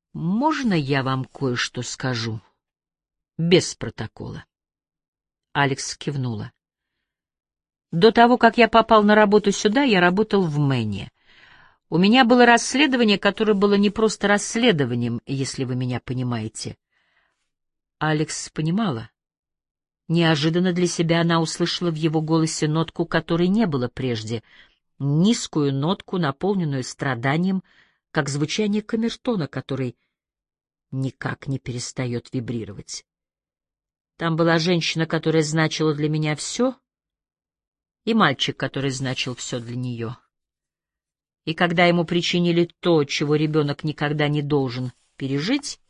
«Можно я вам кое-что скажу? Без протокола». Алекс кивнула. «До того, как я попал на работу сюда, я работал в Мэне. У меня было расследование, которое было не просто расследованием, если вы меня понимаете». Алекс понимала. Неожиданно для себя она услышала в его голосе нотку, которой не было прежде, низкую нотку, наполненную страданием, как звучание камертона, который никак не перестает вибрировать. Там была женщина, которая значила для меня все, и мальчик, который значил все для нее. И когда ему причинили то, чего ребенок никогда не должен пережить,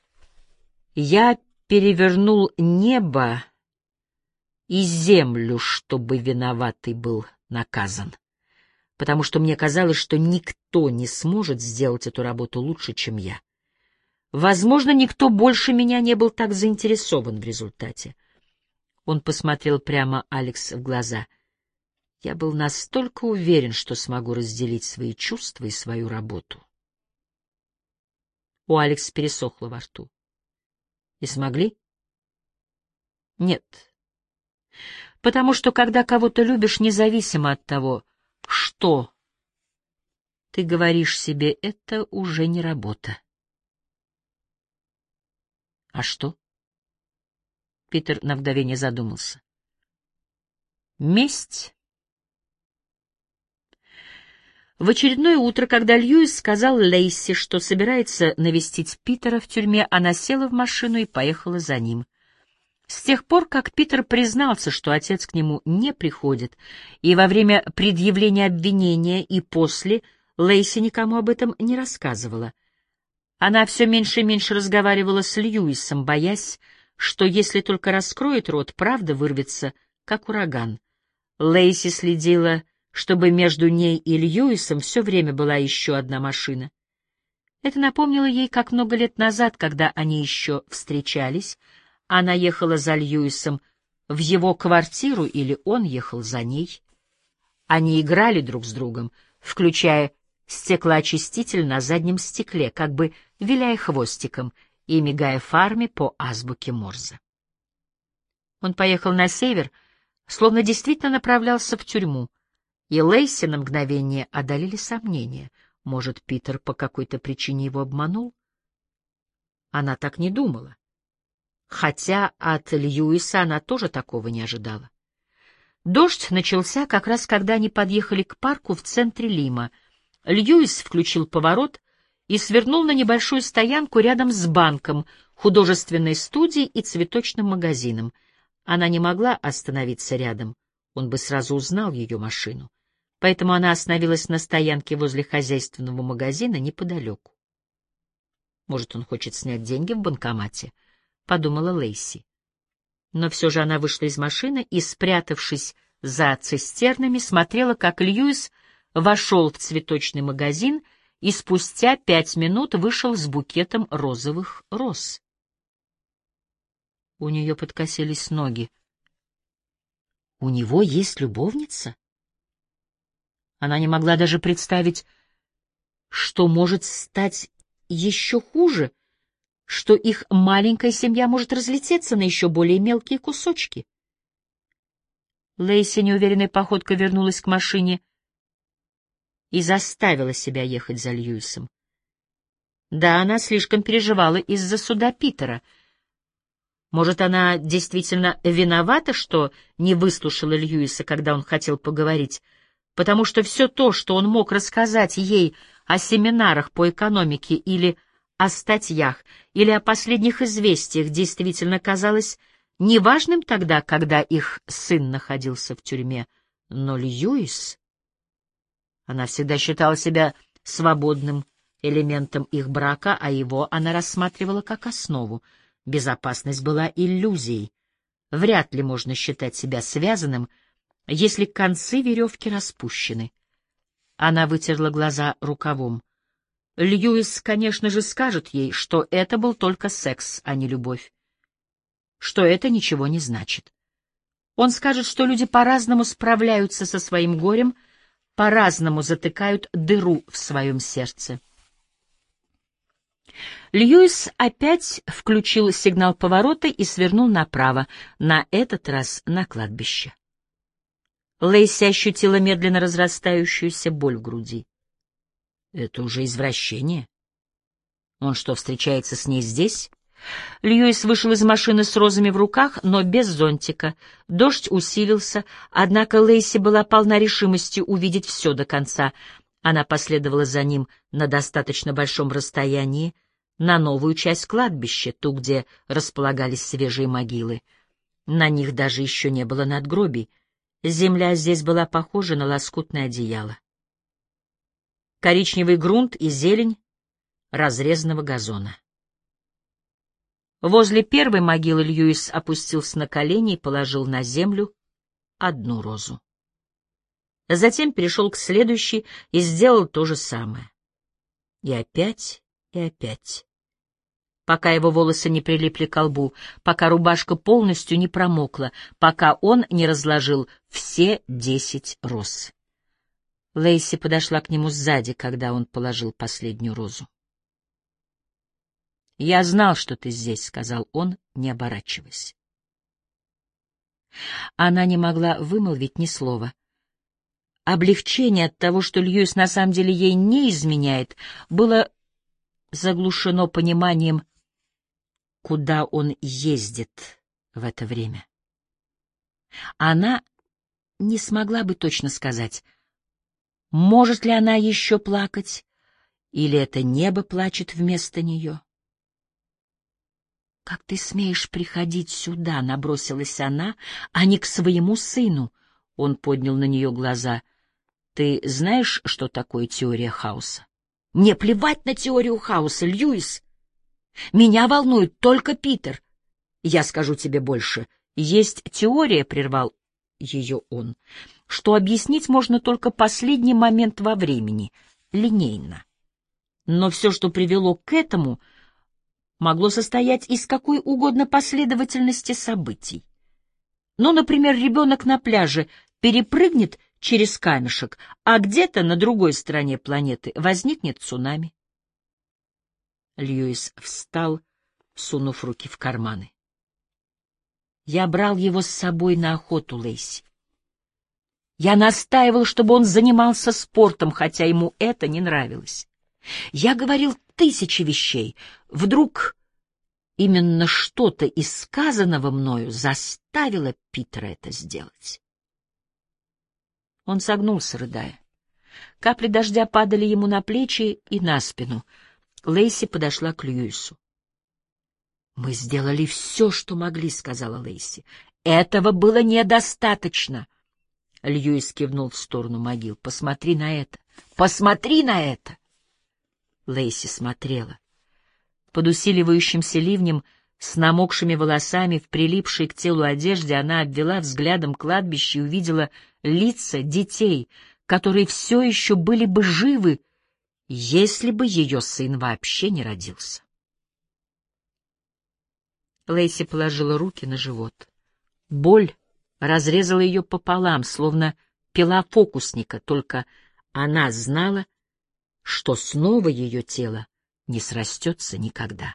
я перевернул небо и землю, чтобы виноватый был наказан, потому что мне казалось, что никто не сможет сделать эту работу лучше, чем я. Возможно, никто больше меня не был так заинтересован в результате. Он посмотрел прямо Алекс в глаза. Я был настолько уверен, что смогу разделить свои чувства и свою работу. У Алекс пересохло во рту. И смогли? Нет. Потому что, когда кого-то любишь, независимо от того, что ты говоришь себе, это уже не работа. А что? Питер на мгновение задумался. Месть. В очередное утро, когда Льюис сказал Лейси, что собирается навестить Питера в тюрьме, она села в машину и поехала за ним. С тех пор, как Питер признался, что отец к нему не приходит, и во время предъявления обвинения, и после, Лейси никому об этом не рассказывала. Она все меньше и меньше разговаривала с Льюисом, боясь, что если только раскроет рот, правда вырвется, как ураган. Лейси следила, чтобы между ней и Льюисом все время была еще одна машина. Это напомнило ей, как много лет назад, когда они еще встречались, она ехала за Льюисом в его квартиру или он ехал за ней. Они играли друг с другом, включая стеклоочиститель на заднем стекле, как бы виляя хвостиком и мигая фарами по азбуке Морзе. Он поехал на север, словно действительно направлялся в тюрьму, и Лейси на мгновение одолели сомнения. Может, Питер по какой-то причине его обманул? Она так не думала. Хотя от Льюиса она тоже такого не ожидала. Дождь начался как раз, когда они подъехали к парку в центре Лима. Льюис включил поворот и свернул на небольшую стоянку рядом с банком, художественной студией и цветочным магазином. Она не могла остановиться рядом, он бы сразу узнал ее машину. Поэтому она остановилась на стоянке возле хозяйственного магазина неподалеку. Может, он хочет снять деньги в банкомате? — подумала Лейси. Но все же она вышла из машины и, спрятавшись за цистернами, смотрела, как Льюис вошел в цветочный магазин и спустя 5 минут вышел с букетом розовых роз. У нее подкосились ноги. У него есть любовница? Она не могла даже представить, что может стать еще хуже, что их маленькая семья может разлететься на еще более мелкие кусочки. Лейси неуверенной походкой вернулась к машине и заставила себя ехать за Льюисом. Да, она слишком переживала из-за суда Питера. Может, она действительно виновата, что не выслушала Льюиса, когда он хотел поговорить, потому что все то, что он мог рассказать ей о семинарах по экономике или о статьях, или о последних известиях, действительно казалось неважным тогда, когда их сын находился в тюрьме. Но Льюис... Она всегда считала себя свободным элементом их брака, а его она рассматривала как основу. Безопасность была иллюзией. Вряд ли можно считать себя связанным, если концы веревки распущены. Она вытерла глаза рукавом. Льюис, конечно же, скажет ей, что это был только секс, а не любовь, что это ничего не значит. Он скажет, что люди по-разному справляются со своим горем, по-разному затыкают дыру в своем сердце. Льюис опять включил сигнал поворота и свернул направо, на этот раз на кладбище. Лейси ощутила медленно разрастающуюся боль в груди. Это уже извращение. Он что, встречается с ней здесь? Льюис вышел из машины с розами в руках, но без зонтика. Дождь усилился, однако Лейси была полна решимости увидеть все до конца. Она последовала за ним на достаточно большом расстоянии, на новую часть кладбища, ту, где располагались свежие могилы. На них даже еще не было надгробий. Земля здесь была похожа на лоскутное одеяло. Коричневый грунт и зелень разрезанного газона. Возле первой могилы Льюис опустился на колени и положил на землю одну розу. Затем перешел к следующей и сделал то же самое. И опять, и опять. Пока его волосы не прилипли к лбу, пока рубашка полностью не промокла, пока он не разложил все 10 роз. Лейси подошла к нему сзади, когда он положил последнюю розу. «Я знал, что ты здесь», — сказал он, не оборачиваясь. Она не могла вымолвить ни слова. Облегчение от того, что Льюис на самом деле ей не изменяет, было заглушено пониманием, куда он ездит в это время. Она не смогла бы точно сказать, может ли она еще плакать, или это небо плачет вместо нее. «Как ты смеешь приходить сюда?» — набросилась она, а не к своему сыну. Он поднял на нее глаза. «Ты знаешь, что такое теория хаоса?» «Мне плевать на теорию хаоса, Льюис. Меня волнует только Питер. Я скажу тебе больше. Есть теория, — прервал ее он, — что объяснить можно только последний момент во времени, линейно. Но все, что привело к этому, могло состоять из какой угодно последовательности событий. Ну, например, ребенок на пляже перепрыгнет через камешек, а где-то на другой стороне планеты возникнет цунами. Льюис встал, сунув руки в карманы. Я брал его с собой на охоту, Лейси. Я настаивал, чтобы он занимался спортом, хотя ему это не нравилось. Я говорил 1000 вещей. Вдруг именно что-то из сказанного мною заставило Питера это сделать. Он согнулся, рыдая. Капли дождя падали ему на плечи и на спину. Лейси подошла к Льюису. «Мы сделали все, что могли», — сказала Лейси. «Этого было недостаточно». Льюис кивнул в сторону могил. «Посмотри на это! Посмотри на это!» Лейси смотрела. Под усиливающимся ливнем, с намокшими волосами, в прилипшей к телу одежде, она обвела взглядом кладбище и увидела лица детей, которые все еще были бы живы, если бы ее сын вообще не родился. Лейси положила руки на живот. Боль разрезала ее пополам, словно пила фокусника, только она знала, что снова ее тело не срастется никогда.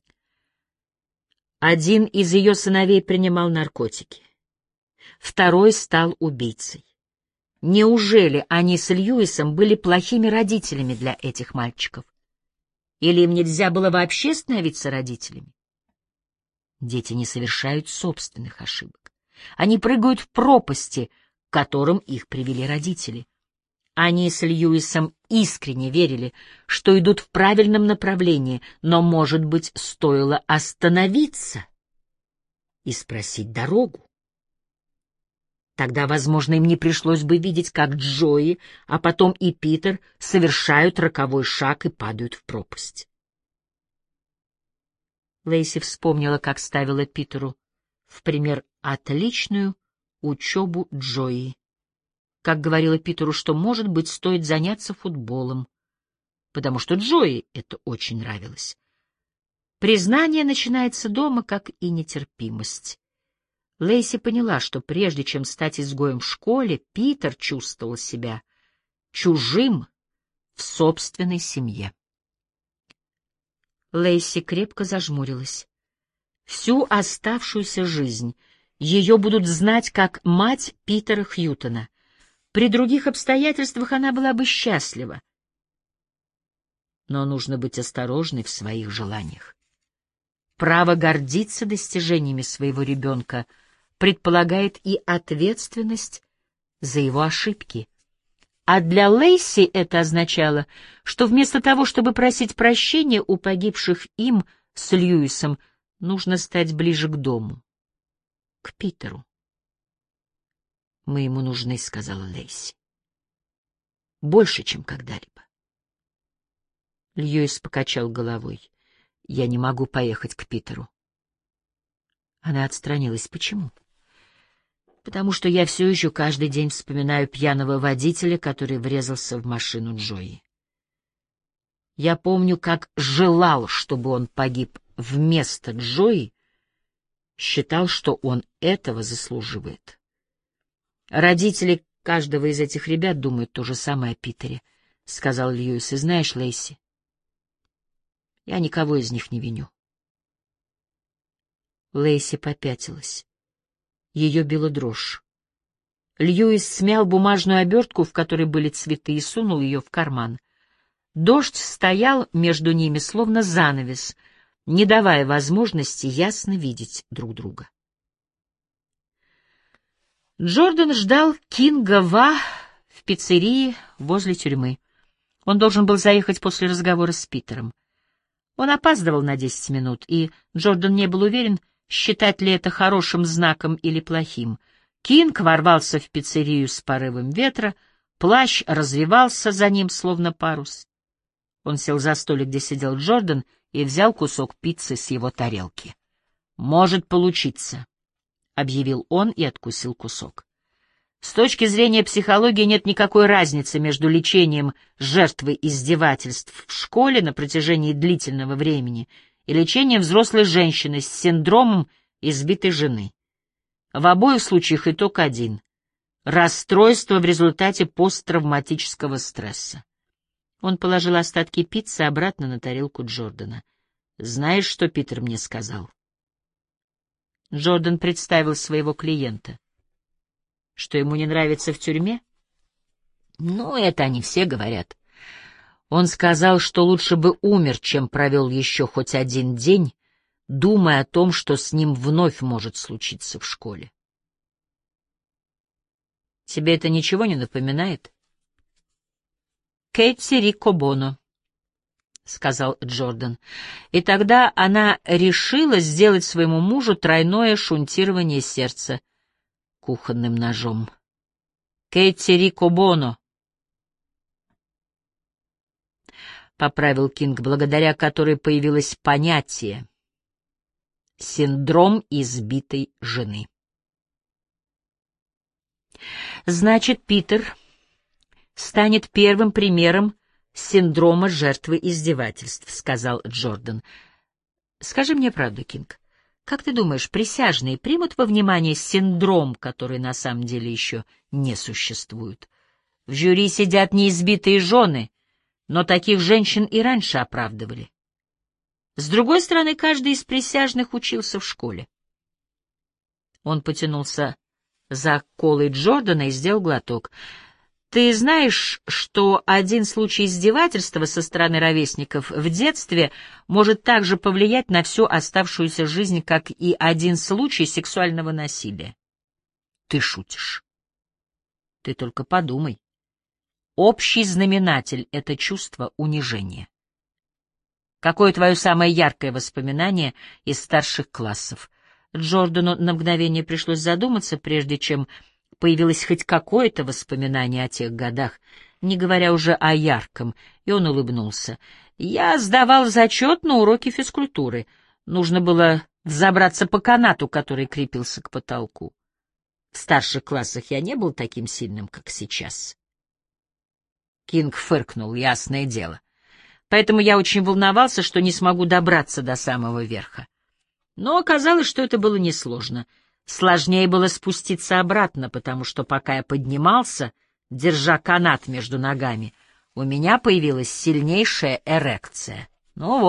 Один из ее сыновей принимал наркотики. Второй стал убийцей. Неужели они с Льюисом были плохими родителями для этих мальчиков? Или им нельзя было вообще становиться родителями? Дети не совершают собственных ошибок. Они прыгают в пропасти, к которым их привели родители. Они с Льюисом искренне верили, что идут в правильном направлении, но, может быть, стоило остановиться и спросить дорогу. Тогда, возможно, им не пришлось бы видеть, как Джои, а потом и Питер совершают роковой шаг и падают в пропасть. Лейси вспомнила, как ставила Питеру в пример отличную учебу Джои. Как говорила Питеру, что, может быть, стоит заняться футболом, потому что Джои это очень нравилось. Признание начинается дома, как и нетерпимость. Лейси поняла, что прежде чем стать изгоем в школе, Питер чувствовал себя чужим в собственной семье. Лейси крепко зажмурилась. Всю оставшуюся жизнь ее будут знать как мать Питера Хьютона. При других обстоятельствах она была бы счастлива. Но нужно быть осторожной в своих желаниях. Право гордиться достижениями своего ребенка предполагает и ответственность за его ошибки. А для Лейси это означало, что вместо того, чтобы просить прощения у погибших им с Льюисом, нужно стать ближе к дому, к Питеру. «Мы ему нужны», — сказала Лейси. «Больше, чем когда-либо». Льюис покачал головой. «Я не могу поехать к Питеру». Она отстранилась. «Почему?» «Потому что я все еще каждый день вспоминаю пьяного водителя, который врезался в машину Джои. Я помню, как желал, чтобы он погиб вместо Джои, считал, что он этого заслуживает. Родители каждого из этих ребят думают то же самое о Питере», — сказал Льюис. «И знаешь, Лейси, я никого из них не виню». Лейси попятилась. Ее била дрожь. Льюис смял бумажную обертку, в которой были цветы, и сунул ее в карман. Дождь стоял между ними, словно занавес, не давая возможности ясно видеть друг друга. Джордан ждал Кинга Ва в пиццерии возле тюрьмы. Он должен был заехать после разговора с Питером. Он опаздывал на 10 минут, и Джордан не был уверен, считать ли это хорошим знаком или плохим. Кинг ворвался в пиццерию с порывом ветра, плащ развивался за ним, словно парус. Он сел за столик, где сидел Джордан, и взял кусок пиццы с его тарелки. «Может получиться», — объявил он и откусил кусок. С точки зрения психологии нет никакой разницы между лечением жертвы издевательств в школе на протяжении длительного времени и лечением взрослой женщины с синдромом избитой жены. В обоих случаях итог один — расстройство в результате посттравматического стресса. Он положил остатки пиццы обратно на тарелку Джордана. «Знаешь, что Питер мне сказал?» Джордан представил своего клиента. Что ему не нравится в тюрьме? Ну, это они все говорят. Он сказал, что лучше бы умер, чем провел еще хоть один день, думая о том, что с ним вновь может случиться в школе. Тебе это ничего не напоминает? Кэти Рико Боно, — сказал Джордан. И тогда она решила сделать своему мужу тройное шунтирование сердца кухонным ножом. Кэти Рико Боно, — поправил Кинг, благодаря которой появилось понятие «синдром избитой жены». Значит, Питер станет первым примером синдрома жертвы издевательств, — сказал Джордан. Скажи мне правду, Кинг, как ты думаешь, присяжные примут во внимание синдром, который на самом деле еще не существует? В жюри сидят неизбитые жены, но таких женщин и раньше оправдывали. С другой стороны, каждый из присяжных учился в школе. Он потянулся за колой Джордана и сделал глоток. Ты знаешь, что один случай издевательства со стороны ровесников в детстве может также повлиять на всю оставшуюся жизнь, как и один случай сексуального насилия? Ты шутишь. Ты только подумай. Общий знаменатель — это чувство унижения. Какое твое самое яркое воспоминание из старших классов? Джордану на мгновение пришлось задуматься, прежде чем появилось хоть какое-то воспоминание о тех годах, не говоря уже о ярком, и он улыбнулся. Я сдавал зачет на уроке физкультуры. Нужно было взобраться по канату, который крепился к потолку. В старших классах я не был таким сильным, как сейчас. Кинг фыркнул, ясное дело. Поэтому я очень волновался, что не смогу добраться до самого верха. Но оказалось, что это было несложно. Сложнее было спуститься обратно, потому что пока я поднимался, держа канат между ногами, у меня появилась сильнейшая эрекция. Ну вот,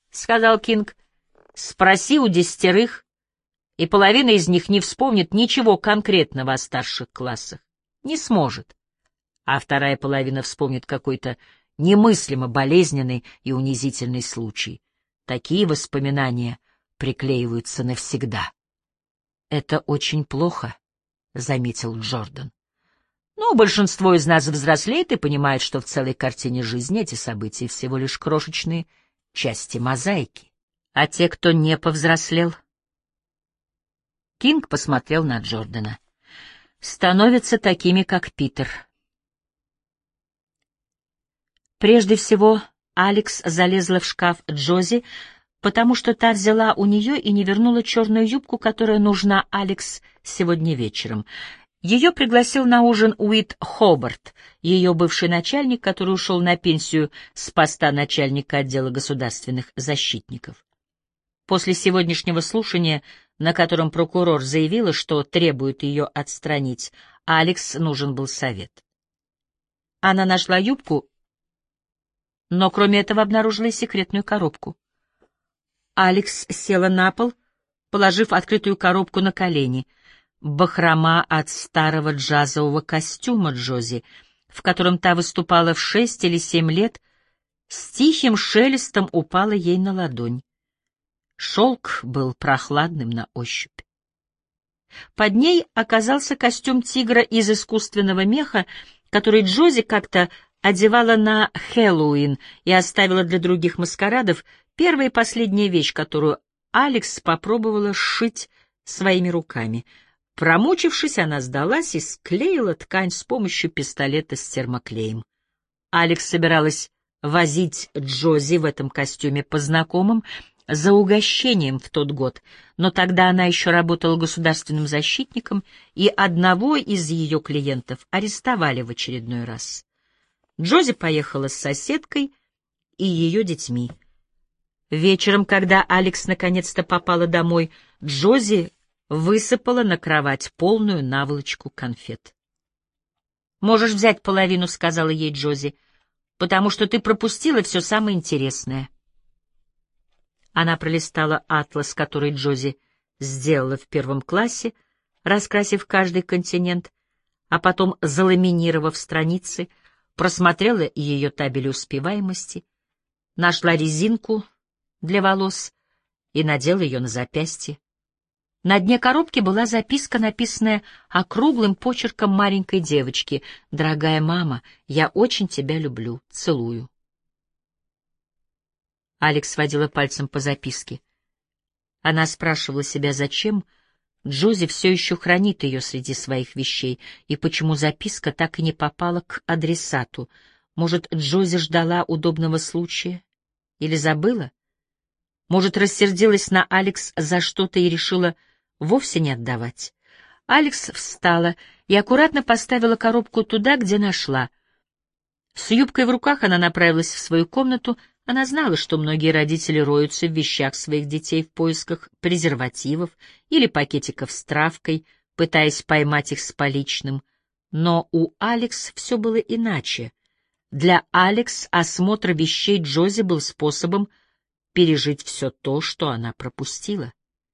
— сказал Кинг. «Спроси у 10, и половина из них не вспомнит ничего конкретного о старших классах. Не сможет. А вторая половина вспомнит какой-то немыслимо болезненный и унизительный случай. Такие воспоминания приклеиваются навсегда». «Это очень плохо», — заметил Джордан. «Но большинство из нас взрослеет и понимает, что в целой картине жизни эти события всего лишь крошечные части мозаики. А те, кто не повзрослел...» Кинг посмотрел на Джордана. «Становятся такими, как Питер». Прежде всего, Алекс залезла в шкаф Джози, потому что та взяла у нее и не вернула черную юбку, которая нужна Алекс сегодня вечером. Ее пригласил на ужин Уит Хобарт, ее бывший начальник, который ушел на пенсию с поста начальника отдела государственных защитников. После сегодняшнего слушания, на котором прокурор заявила, что требует ее отстранить, Алекс нужен был совет. Она нашла юбку, но кроме этого обнаружила и секретную коробку. Алекс села на пол, положив открытую коробку на колени. Бахрома от старого джазового костюма Джози, в котором та выступала в 6 или 7 лет, с тихим шелестом упала ей на ладонь. Шелк был прохладным на ощупь. Под ней оказался костюм тигра из искусственного меха, который Джози как-то одевала на Хэллоуин и оставила для других маскарадов, первая и последняя вещь, которую Алекс попробовала сшить своими руками. Промучившись, она сдалась и склеила ткань с помощью пистолета с термоклеем. Алекс собиралась возить Джози в этом костюме по знакомым за угощением в тот год, но тогда она еще работала государственным защитником, и одного из ее клиентов арестовали в очередной раз. Джози поехала с соседкой и ее детьми. Вечером, когда Алекс наконец-то попала домой, Джози высыпала на кровать полную наволочку конфет. «Можешь взять половину», — сказала ей Джози, — «потому что ты пропустила все самое интересное». Она пролистала атлас, который Джози сделала в 1 классе, раскрасив каждый континент, а потом заламинировав страницы, просмотрела ее табель успеваемости, нашла резинку для волос и надела ее на запястье. На дне коробки была записка, написанная округлым почерком маленькой девочки: «Дорогая мама, я очень тебя люблю. Целую». Алекс водила пальцем по записке. Она спрашивала себя, зачем Джози все еще хранит ее среди своих вещей, и почему записка так и не попала к адресату. Может, Джози ждала удобного случая? Или забыла? Может, рассердилась на Алекс за что-то и решила вовсе не отдавать? Алекс встала и аккуратно поставила коробку туда, где нашла. С юбкой в руках она направилась в свою комнату. Она знала, что многие родители роются в вещах своих детей в поисках презервативов или пакетиков с травкой, пытаясь поймать их с поличным. Но у Алекс все было иначе. Для Алекс осмотр вещей Джози был способом пережить все то, что она пропустила.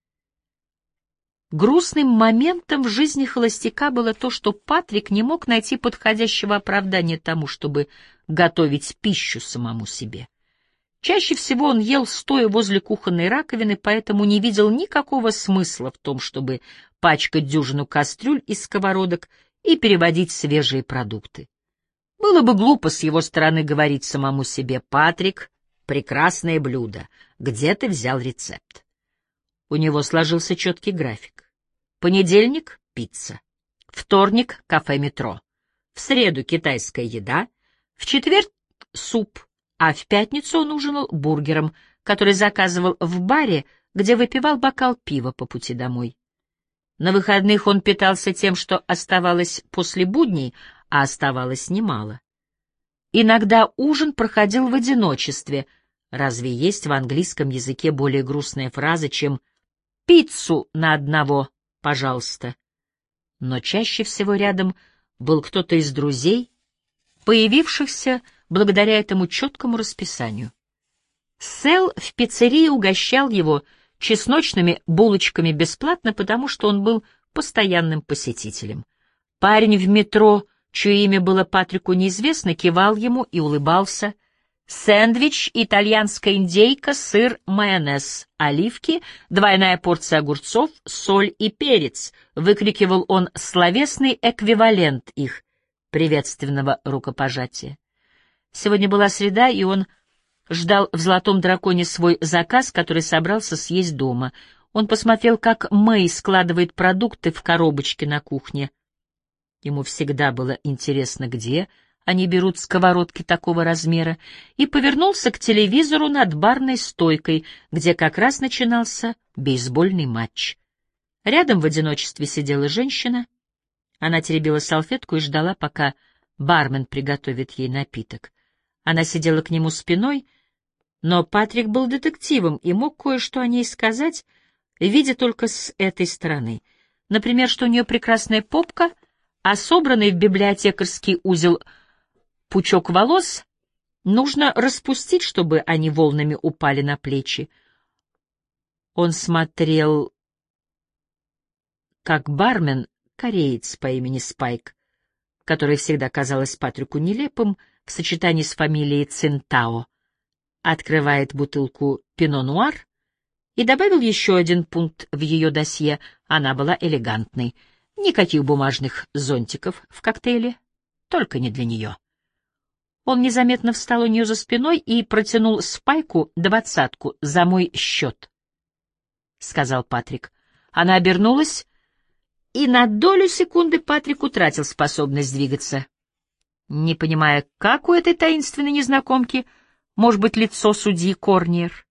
Грустным моментом в жизни холостяка было то, что Патрик не мог найти подходящего оправдания тому, чтобы готовить пищу самому себе. Чаще всего он ел, стоя возле кухонной раковины, поэтому не видел никакого смысла в том, чтобы пачкать дюжину кастрюль и сковородок и переводить свежие продукты. Было бы глупо с его стороны говорить самому себе: «Патрик, прекрасное блюдо, где ты взял рецепт?» У него сложился четкий график. Понедельник — пицца, вторник — кафе «Метро», в среду — китайская еда, в четверг — суп, а в пятницу он ужинал бургером, который заказывал в баре, где выпивал бокал пива по пути домой. На выходных он питался тем, что оставалось после будней, а оставалось немало. Иногда ужин проходил в одиночестве. Разве есть в английском языке более грустная фраза, чем «пиццу на одного, пожалуйста»? Но чаще всего рядом был кто-то из друзей, появившихся благодаря этому четкому расписанию. Сэл в пиццерии угощал его чесночными булочками бесплатно, потому что он был постоянным посетителем. Парень в метро, чье имя было Патрику неизвестно, кивал ему и улыбался. Сэндвич, итальянская индейка, сыр, майонез, оливки, двойная порция огурцов, соль и перец, выкрикивал он словесный эквивалент их приветственного рукопожатия. Сегодня была среда, и он ждал в «Золотом драконе» свой заказ, который собрался съесть дома. Он посмотрел, как Мэй складывает продукты в коробочки на кухне. Ему всегда было интересно, где они берут сковородки такого размера, и повернулся к телевизору над барной стойкой, где как раз начинался бейсбольный матч. Рядом в одиночестве сидела женщина. Она теребила салфетку и ждала, пока бармен приготовит ей напиток. Она сидела к нему спиной, но Патрик был детективом и мог кое-что о ней сказать, видя только с этой стороны. Например, что у нее прекрасная попка, а собранный в библиотекарский узел пучок волос нужно распустить, чтобы они волнами упали на плечи. Он смотрел, как бармен, кореец по имени Спайк, который всегда казалось Патрику нелепым в сочетании с фамилией Цинтао, открывает бутылку пино-нуар, и добавил еще один пункт в ее досье. Она была элегантной. Никаких бумажных зонтиков в коктейле, только не для нее. Он незаметно встал у нее за спиной и протянул Спайку 20 за мой счет, — сказал Патрик. Она обернулась, и на долю секунды Патрик утратил способность двигаться, не понимая, как у этой таинственной незнакомки может быть лицо судьи Корниер.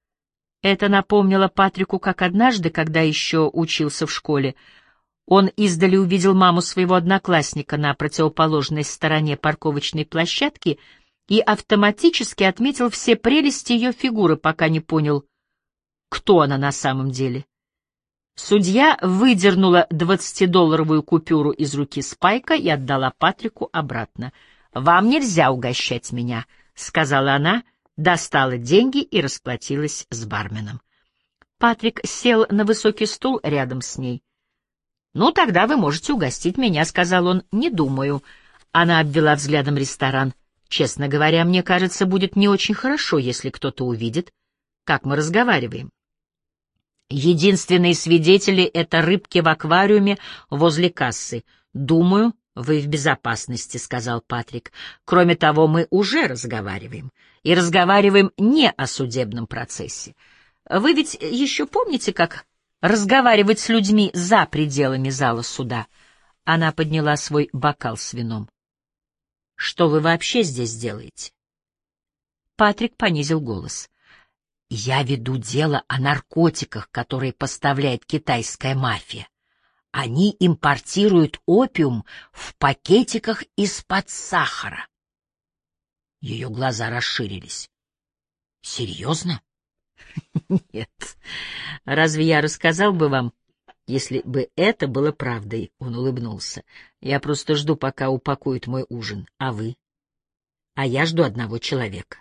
Это напомнило Патрику, как однажды, когда еще учился в школе, он издали увидел маму своего одноклассника на противоположной стороне парковочной площадки и автоматически отметил все прелести ее фигуры, пока не понял, кто она на самом деле. Судья выдернула 20-долларовую купюру из руки Спайка и отдала Патрику обратно. «Вам нельзя угощать меня», — сказала она, достала деньги и расплатилась с барменом. Патрик сел на высокий стул рядом с ней. «Ну, тогда вы можете угостить меня», — сказал он. «Не думаю». Она обвела взглядом ресторан. «Честно говоря, мне кажется, будет не очень хорошо, если кто-то увидит, как мы разговариваем. Единственные свидетели — это рыбки в аквариуме возле кассы. Думаю, вы в безопасности», — сказал Патрик. «Кроме того, мы уже разговариваем. И разговариваем не о судебном процессе. Вы ведь еще помните, как разговаривать с людьми за пределами зала суда?» Она подняла свой бокал с вином. «Что вы вообще здесь делаете?» Патрик понизил голос. «Я веду дело о наркотиках, которые поставляет китайская мафия. Они импортируют опиум в пакетиках из-под сахара». Ее глаза расширились. «Серьезно?» «Нет. Разве я рассказал бы вам, если бы это было правдой?» Он улыбнулся. «Я просто жду, пока упакуют мой ужин. А вы?» «А я жду одного человека».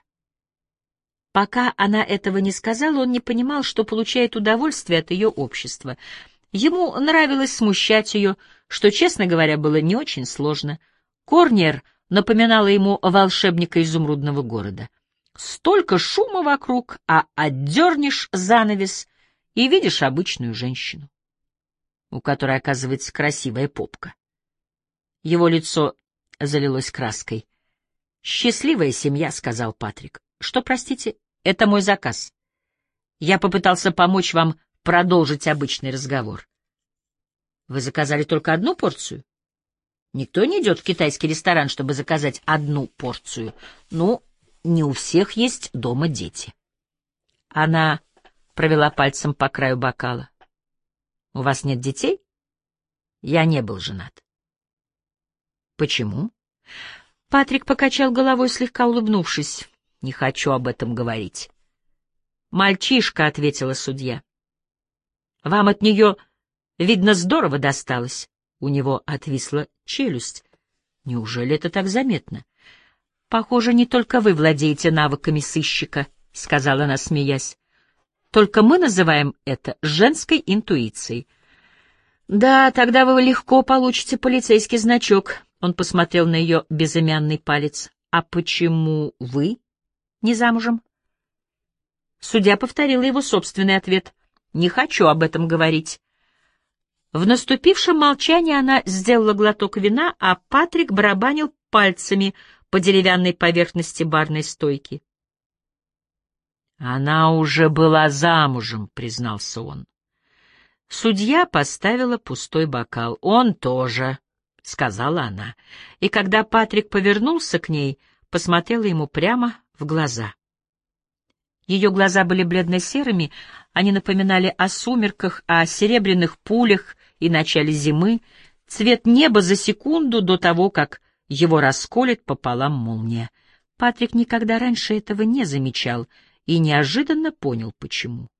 Пока она этого не сказала, он не понимал, что получает удовольствие от ее общества. Ему нравилось смущать ее, что, честно говоря, было не очень сложно. Корниер напоминала ему волшебника изумрудного города. Столько шума вокруг, а отдернешь занавес и видишь обычную женщину, у которой, оказывается, красивая попка. Его лицо залилось краской. «Счастливая семья», — сказал Патрик. «Что, простите?» «Это мой заказ. Я попытался помочь вам продолжить обычный разговор». «Вы заказали только одну порцию?» «Никто не идет в китайский ресторан, чтобы заказать одну порцию. Ну, не у всех есть дома дети». Она провела пальцем по краю бокала. «У вас нет детей?» «Я не был женат». «Почему?» Патрик покачал головой, слегка улыбнувшись. «Не хочу об этом говорить». «Мальчишка», — ответила судья. «Вам от нее, видно, здорово досталось». У него отвисла челюсть. «Неужели это так заметно?» «Похоже, не только вы владеете навыками сыщика», — сказала она, смеясь. «Только мы называем это женской интуицией». «Да, тогда вы легко получите полицейский значок», — он посмотрел на ее безымянный палец. «А почему вы не замужем?» Судья повторила его собственный ответ. «Не хочу об этом говорить». В наступившем молчании она сделала глоток вина, а Патрик барабанил пальцами по деревянной поверхности барной стойки. «Она уже была замужем», — признался он. Судья поставила пустой бокал. «Он тоже», — сказала она. И когда Патрик повернулся к ней, посмотрела ему прямо в глаза. Ее глаза были бледно-серыми, они напоминали о сумерках, о серебряных пулях и начале зимы, цвет неба за секунду до того, как его расколет пополам молния. Патрик никогда раньше этого не замечал и неожиданно понял, почему.